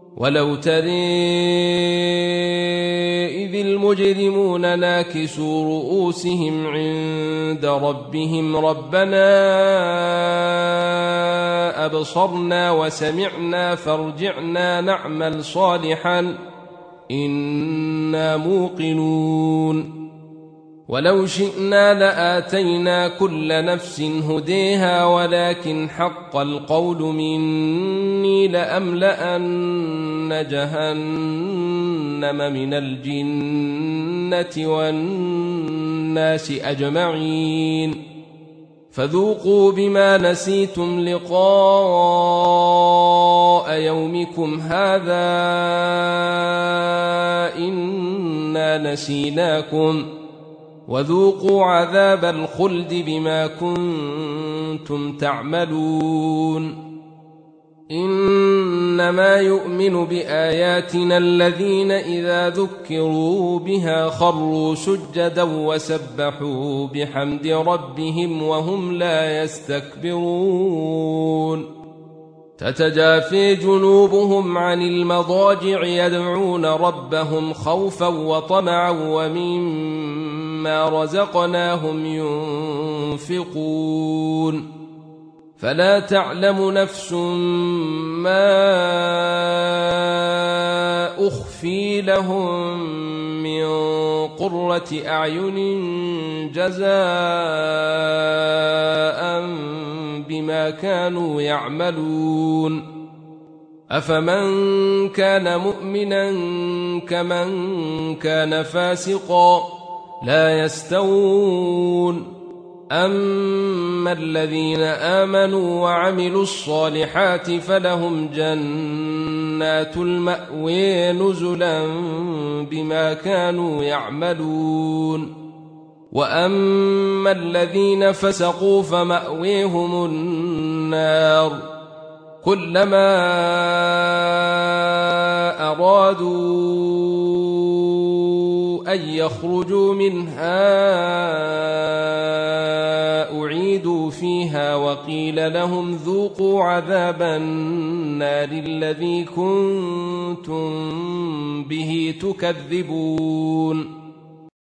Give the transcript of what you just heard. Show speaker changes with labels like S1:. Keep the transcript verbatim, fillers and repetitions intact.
S1: ولو ترى إذ المجرمون ناكسوا رؤوسهم عند ربهم ربنا أبصرنا وسمعنا فارجعنا نعمل صالحا إنا موقنون ولو شئنا لآتينا كل نفس هديها ولكن حق القول مني لأملأن جهنم من الجنة والناس أجمعين فذوقوا بما نسيتم لقاء يومكم هذا إنا نسيناكم وذوقوا عذاب الخلد بما كنتم تعملون إنما يؤمن بآياتنا الذين إذا ذكروا بها خروا سجدا وسبحوا بحمد ربهم وهم لا يستكبرون تتجافي جنوبهم عن المضاجع يدعون ربهم خوفا وطمعا ومما رزقناهم ينفقون فلا تعلم نفس ما أخفي لهم من قرة أعين جزاء بما كانوا يعملون أفمن كان مؤمنا كمن كان فاسقا لا يستوون أما الذين آمنوا وعملوا الصالحات فلهم جنات المأوى نزلا بما كانوا يعملون وأما الذين فسقوا فمأويهم النار كلما أرادوا أن يخرجوا منها أعيدوا فيها وقيل لهم ذوقوا عذاب النار الذي كنتم به تكذبون